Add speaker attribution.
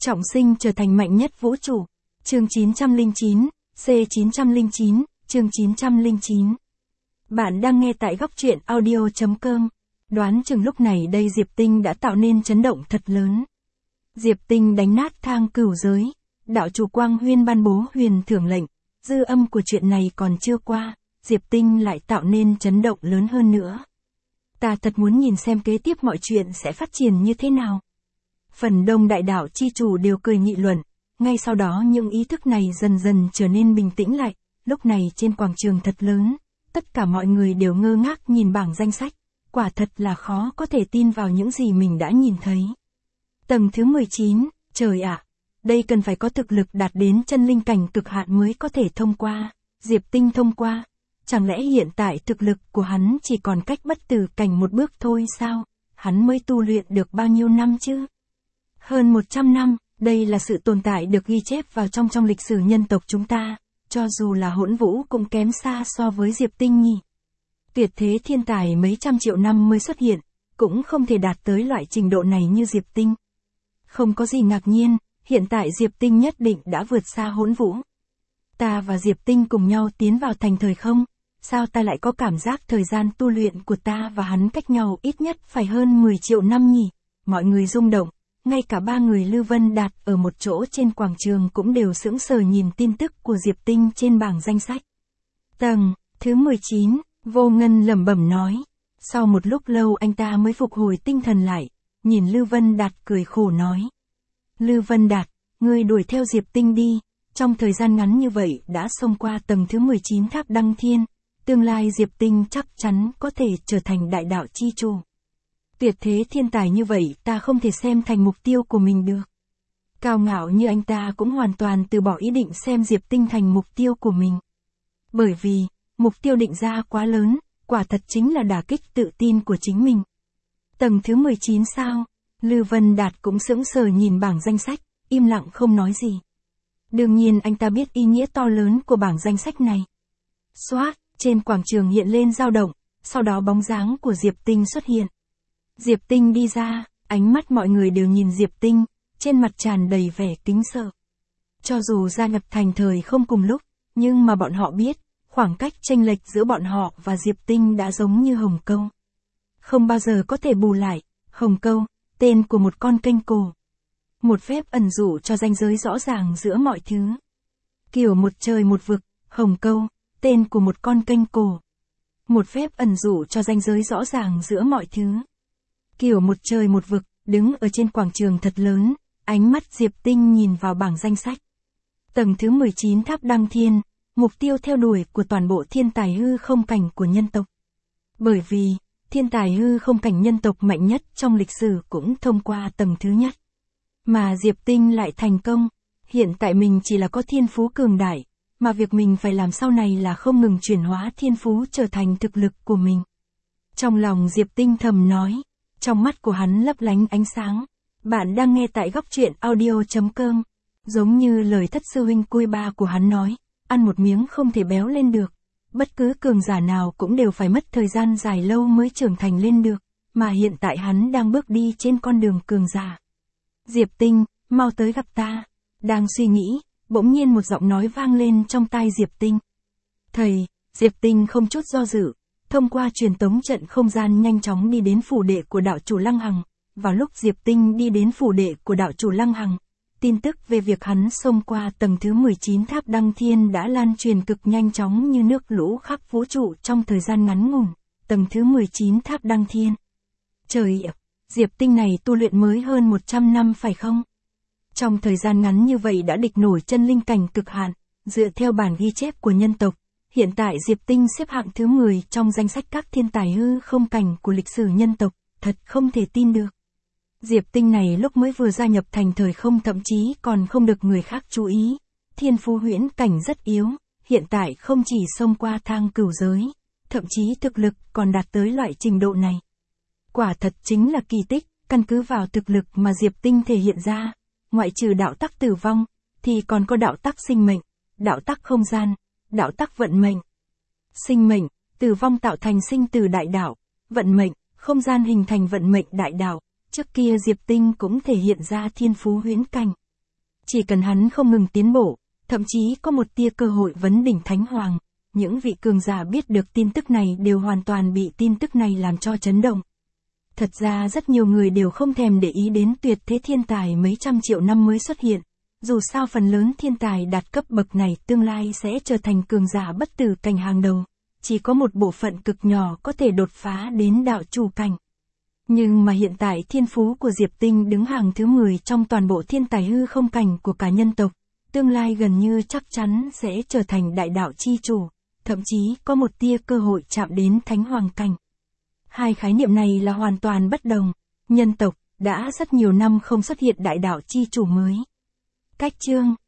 Speaker 1: Trọng sinh trở thành mạnh nhất vũ trụ. Chương 909, C909, chương 909. Bạn đang nghe tại góc truyện audio.com. Đoán chừng lúc này đây Diệp Tinh đã tạo nên chấn động thật lớn. Diệp Tinh đánh nát thang cửu giới. Đạo chủ Quang Huyên ban bố huyền thưởng lệnh. Dư âm của chuyện này còn chưa qua, Diệp Tinh lại tạo nên chấn động lớn hơn nữa. Ta thật muốn nhìn xem kế tiếp mọi chuyện sẽ phát triển như thế nào. Phần đông đại đạo chi chủ đều cười nghị luận, ngay sau đó những ý thức này dần dần trở nên bình tĩnh lại, lúc này trên quảng trường thật lớn, tất cả mọi người đều ngơ ngác nhìn bảng danh sách, quả thật là khó có thể tin vào những gì mình đã nhìn thấy. Tầng thứ 19, trời ạ, đây cần phải có thực lực đạt đến chân linh cảnh cực hạn mới có thể thông qua, Diệp Tinh thông qua. Chẳng lẽ hiện tại thực lực của hắn chỉ còn cách bất tử cảnh một bước thôi sao? Hắn mới tu luyện được bao nhiêu năm chứ? Hơn 100 năm, đây là sự tồn tại được ghi chép vào trong lịch sử nhân tộc chúng ta, cho dù là Hỗn Vũ cũng kém xa so với Diệp Tinh nhỉ. Tuyệt thế thiên tài mấy trăm triệu năm mới xuất hiện, cũng không thể đạt tới loại trình độ này như Diệp Tinh. Không có gì ngạc nhiên, hiện tại Diệp Tinh nhất định đã vượt xa Hỗn Vũ. Ta và Diệp Tinh cùng nhau tiến vào thành thời không? Sao ta lại có cảm giác thời gian tu luyện của ta và hắn cách nhau ít nhất phải hơn 10 triệu năm nhỉ? Mọi người rung động, ngay cả ba người Lư Vân Đạt ở một chỗ trên quảng trường cũng đều sững sờ nhìn tin tức của Diệp Tinh trên bảng danh sách. Tầng thứ 19, Vô Ngân lẩm bẩm nói. Sau một lúc lâu anh ta mới phục hồi tinh thần lại, nhìn Lư Vân Đạt cười khổ nói. Lư Vân Đạt, ngươi đuổi theo Diệp Tinh đi, trong thời gian ngắn như vậy đã xông qua tầng thứ 19 tháp Đăng Thiên. Tương lai Diệp Tinh chắc chắn có thể trở thành đại đạo chi chủ. Tuyệt thế thiên tài như vậy ta không thể xem thành mục tiêu của mình được. Cao ngạo như anh ta cũng hoàn toàn từ bỏ ý định xem Diệp Tinh thành mục tiêu của mình. Bởi vì, mục tiêu định ra quá lớn, quả thật chính là đả kích tự tin của chính mình. Tầng thứ 19 sao? Lư Vân Đạt cũng sững sờ nhìn bảng danh sách, im lặng không nói gì. Đương nhiên anh ta biết ý nghĩa to lớn của bảng danh sách này. Xoát! Trên quảng trường hiện lên dao động, sau đó bóng dáng của Diệp Tinh xuất hiện. Diệp Tinh đi ra, ánh mắt mọi người đều nhìn Diệp Tinh, trên mặt tràn đầy vẻ kính sợ. Cho dù gia nhập thành thời không cùng lúc, nhưng mà bọn họ biết, khoảng cách chênh lệch giữa bọn họ và Diệp Tinh đã giống như hồng câu. Không bao giờ có thể bù lại, hồng câu, tên của một con kênh cổ. Một phép ẩn dụ cho ranh giới rõ ràng giữa mọi thứ. Kiểu một trời một vực, hồng câu. Tên của một con kênh cổ. Một phép ẩn dụ cho ranh giới rõ ràng giữa mọi thứ. Kiểu một trời một vực, đứng ở trên quảng trường thật lớn, ánh mắt Diệp Tinh nhìn vào bảng danh sách. Tầng thứ 19 tháp Đăng Thiên, mục tiêu theo đuổi của toàn bộ thiên tài hư không cảnh của nhân tộc. Bởi vì, thiên tài hư không cảnh nhân tộc mạnh nhất trong lịch sử cũng thông qua tầng thứ nhất. Mà Diệp Tinh lại thành công, hiện tại mình chỉ là có thiên phú cường đại. Mà việc mình phải làm sau này là không ngừng chuyển hóa thiên phú trở thành thực lực của mình. Trong lòng Diệp Tinh thầm nói, trong mắt của hắn lấp lánh ánh sáng. Bạn đang nghe tại góc truyện audio.com. Giống như lời thất sư huynh cui ba của hắn nói, ăn một miếng không thể béo lên được. Bất cứ cường giả nào cũng đều phải mất thời gian dài lâu mới trưởng thành lên được. Mà hiện tại hắn đang bước đi trên con đường cường giả. Diệp Tinh, mau tới gặp ta. Đang suy nghĩ. Bỗng nhiên một giọng nói vang lên trong tai Diệp Tinh. Thầy, Diệp Tinh không chút do dự, thông qua truyền tống trận không gian nhanh chóng đi đến phủ đệ của đạo chủ Lăng Hằng. Vào lúc Diệp Tinh đi đến phủ đệ của đạo chủ Lăng Hằng, tin tức về việc hắn xông qua tầng thứ 19 tháp Đăng Thiên đã lan truyền cực nhanh chóng như nước lũ khắp vũ trụ trong thời gian ngắn ngủn. Tầng thứ 19 tháp Đăng Thiên. Trời ạ, Diệp Tinh này tu luyện mới hơn 100 năm phải không? Trong thời gian ngắn như vậy đã địch nổi chân linh cảnh cực hạn, dựa theo bản ghi chép của nhân tộc, hiện tại Diệp Tinh xếp hạng thứ 10 trong danh sách các thiên tài hư không cảnh của lịch sử nhân tộc, thật không thể tin được. Diệp Tinh này lúc mới vừa gia nhập thành thời không thậm chí còn không được người khác chú ý, thiên phú huyễn cảnh rất yếu, hiện tại không chỉ xông qua thang cửu giới, thậm chí thực lực còn đạt tới loại trình độ này. Quả thật chính là kỳ tích, căn cứ vào thực lực mà Diệp Tinh thể hiện ra. Ngoại trừ đạo tắc tử vong, thì còn có đạo tắc sinh mệnh, đạo tắc không gian, đạo tắc vận mệnh. Sinh mệnh, tử vong tạo thành sinh tử đại đạo, vận mệnh, không gian hình thành vận mệnh đại đạo. Trước kia Diệp Tinh cũng thể hiện ra thiên phú huyễn cảnh, Chỉ cần hắn không ngừng tiến bộ, thậm chí có một tia cơ hội vấn đỉnh thánh hoàng, những vị cường giả biết được tin tức này đều hoàn toàn bị tin tức này làm cho chấn động. Thật ra rất nhiều người đều không thèm để ý đến tuyệt thế thiên tài mấy trăm triệu năm mới xuất hiện. Dù sao phần lớn thiên tài đạt cấp bậc này tương lai sẽ trở thành cường giả bất tử cảnh hàng đầu. Chỉ có một bộ phận cực nhỏ có thể đột phá đến đạo chủ cảnh. Nhưng mà hiện tại thiên phú của Diệp Tinh đứng hàng thứ 10 trong toàn bộ thiên tài hư không cảnh của cả nhân tộc. Tương lai gần như chắc chắn sẽ trở thành đại đạo chi chủ. Thậm chí có một tia cơ hội chạm đến thánh hoàng cảnh. Hai khái niệm này là hoàn toàn bất đồng. Nhân tộc đã rất nhiều năm không xuất hiện đại đạo chi chủ mới. Cách chương